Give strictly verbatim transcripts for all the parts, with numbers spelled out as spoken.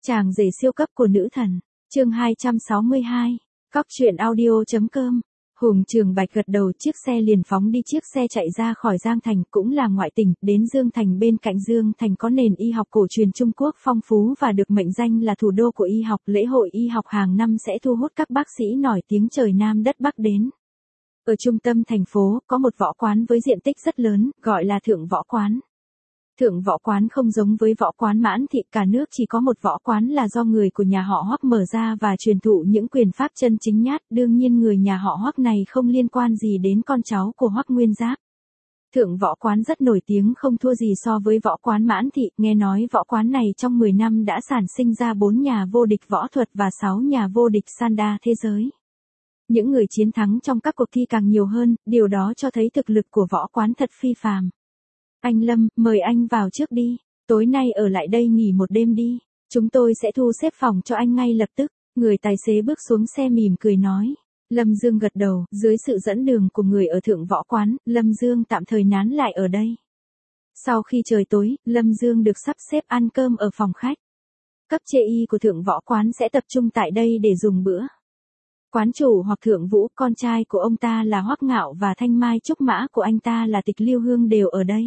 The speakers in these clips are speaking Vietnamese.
Chàng rể siêu cấp của nữ thần, chương hai trăm sáu mươi hai, Cóc truyện audio chấm com. Hùng Trường Bạch gật đầu, chiếc xe liền phóng đi. Chiếc xe chạy ra khỏi Giang Thành, cũng là ngoại tỉnh, đến Dương Thành. Bên cạnh Dương Thành có nền y học cổ truyền Trung Quốc phong phú và được mệnh danh là thủ đô của y học. Lễ hội y học hàng năm sẽ thu hút các bác sĩ nổi tiếng trời Nam đất Bắc đến. Ở trung tâm thành phố, có một võ quán với diện tích rất lớn, gọi là Thượng Võ Quán. Thượng Võ Quán không giống với võ quán Mãn Thị, cả nước chỉ có một võ quán là do người của nhà họ Hoắc mở ra và truyền thụ những quyền pháp chân chính nhất. Đương nhiên người nhà họ Hoắc này không liên quan gì đến con cháu của Hoắc Nguyên Giáp. Thượng Võ Quán rất nổi tiếng, không thua gì so với võ quán Mãn Thị. Nghe nói võ quán này trong mười năm đã sản sinh ra bốn nhà vô địch võ thuật và sáu nhà vô địch Sanda thế giới. Những người chiến thắng trong các cuộc thi càng nhiều hơn, điều đó cho thấy thực lực của võ quán thật phi phàm. Anh Lâm, mời anh vào trước đi, tối nay ở lại đây nghỉ một đêm đi, chúng tôi sẽ thu xếp phòng cho anh ngay lập tức. Người tài xế bước xuống xe mỉm cười nói. Lâm Dương gật đầu, dưới sự dẫn đường của người ở Thượng Võ Quán, Lâm Dương tạm thời nán lại ở đây. Sau khi trời tối, Lâm Dương được sắp xếp ăn cơm ở phòng khách. Cấp chê y của Thượng Võ Quán sẽ tập trung tại đây để dùng bữa. Quán chủ hoặc Thượng Vũ, con trai của ông ta là Hoắc Ngạo và thanh mai trúc mã của anh ta là Tịch Lưu Hương đều ở đây.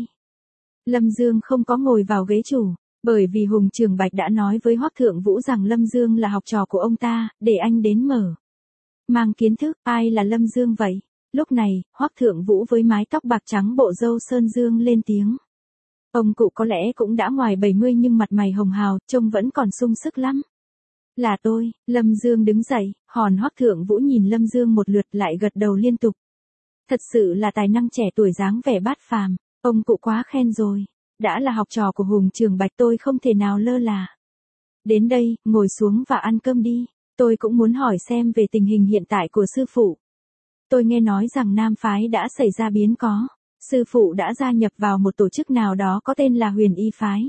Lâm Dương không có ngồi vào ghế chủ, bởi vì Hùng Trường Bạch đã nói với Hoắc Thượng Vũ rằng Lâm Dương là học trò của ông ta, để anh đến mở mang kiến thức. Ai là Lâm Dương vậy? Lúc này, Hoắc Thượng Vũ với mái tóc bạc trắng bộ râu sơn dương lên tiếng. Ông cụ có lẽ cũng đã ngoài bảy mươi nhưng mặt mày hồng hào, trông vẫn còn sung sức lắm. Là tôi. Lâm Dương đứng dậy, hòn Hoắc Thượng Vũ nhìn Lâm Dương một lượt lại gật đầu liên tục. Thật sự là tài năng trẻ tuổi dáng vẻ bát phàm. Ông cụ quá khen rồi, đã là học trò của Hùng Trường Bạch tôi không thể nào lơ là. Đến đây, ngồi xuống và ăn cơm đi, tôi cũng muốn hỏi xem về tình hình hiện tại của sư phụ. Tôi nghe nói rằng Nam Phái đã xảy ra biến cố, sư phụ đã gia nhập vào một tổ chức nào đó có tên là Huyền Y Phái.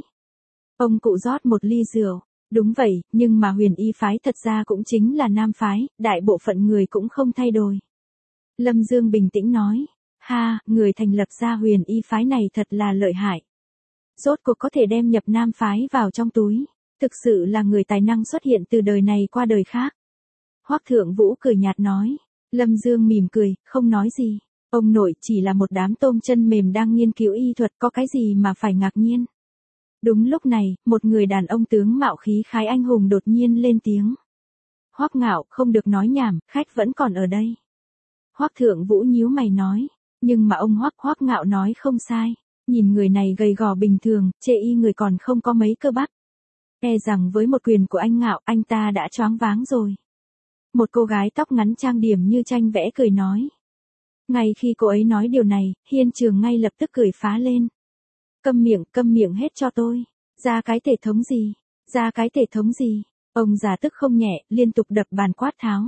Ông cụ rót một ly rượu, đúng vậy, nhưng mà Huyền Y Phái thật ra cũng chính là Nam Phái, đại bộ phận người cũng không thay đổi. Lâm Dương bình tĩnh nói. Ha, người thành lập ra Huyền Y Phái này thật là lợi hại. Rốt cuộc có thể đem nhập Nam Phái vào trong túi. Thực sự là người tài năng xuất hiện từ đời này qua đời khác. Hoắc Thượng Vũ cười nhạt nói. Lâm Dương mỉm cười, không nói gì. Ông nội chỉ là một đám tôm chân mềm đang nghiên cứu y thuật, có cái gì mà phải ngạc nhiên. Đúng lúc này, một người đàn ông tướng mạo khí khái anh hùng đột nhiên lên tiếng. Hoắc Ngạo, không được nói nhảm, khách vẫn còn ở đây. Hoắc Thượng Vũ nhíu mày nói. Nhưng mà ông Hoắc Hoắc Ngạo nói không sai, nhìn người này gầy gò bình thường, chê y người còn không có mấy cơ bắp. E rằng với một quyền của anh Ngạo, anh ta đã choáng váng rồi. Một cô gái tóc ngắn trang điểm như tranh vẽ cười nói. Ngay khi cô ấy nói điều này, Hiên Trường ngay lập tức cười phá lên. Câm miệng, câm miệng hết cho tôi. Ra cái thể thống gì? Ra cái thể thống gì? Ông già tức không nhẹ, liên tục đập bàn quát tháo.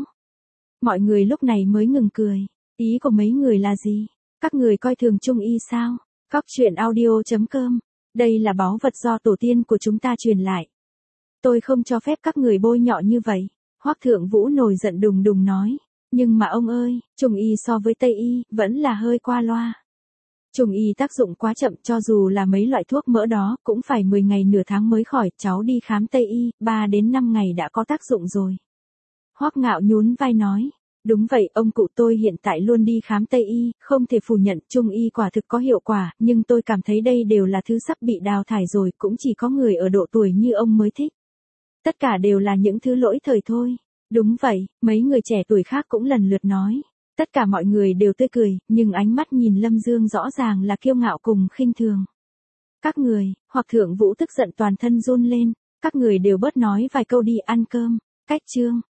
Mọi người lúc này mới ngừng cười. Ý của mấy người là gì? Các người coi thường Trung Y sao? Cóc truyện audio chấm com. Đây là báu vật do tổ tiên của chúng ta truyền lại. Tôi không cho phép các người bôi nhọ như vậy. Hoắc Thượng Vũ nổi giận đùng đùng nói. Nhưng mà ông ơi, Trung Y so với Tây Y, vẫn là hơi qua loa. Trung Y tác dụng quá chậm, cho dù là mấy loại thuốc mỡ đó, cũng phải mười ngày nửa tháng mới khỏi. Cháu đi khám Tây Y, ba đến năm ngày đã có tác dụng rồi. Hoắc Ngạo nhún vai nói. Đúng vậy, ông cụ tôi hiện tại luôn đi khám Tây Y, không thể phủ nhận Trung Y quả thực có hiệu quả, nhưng tôi cảm thấy đây đều là thứ sắp bị đào thải rồi, cũng chỉ có người ở độ tuổi như ông mới thích. Tất cả đều là những thứ lỗi thời thôi. Đúng vậy, mấy người trẻ tuổi khác cũng lần lượt nói. Tất cả mọi người đều tươi cười, nhưng ánh mắt nhìn Lâm Dương rõ ràng là kiêu ngạo cùng khinh thường. Các người, hoặc Thượng Vũ tức giận toàn thân run lên, các người đều bớt nói vài câu đi ăn cơm. Cách chương.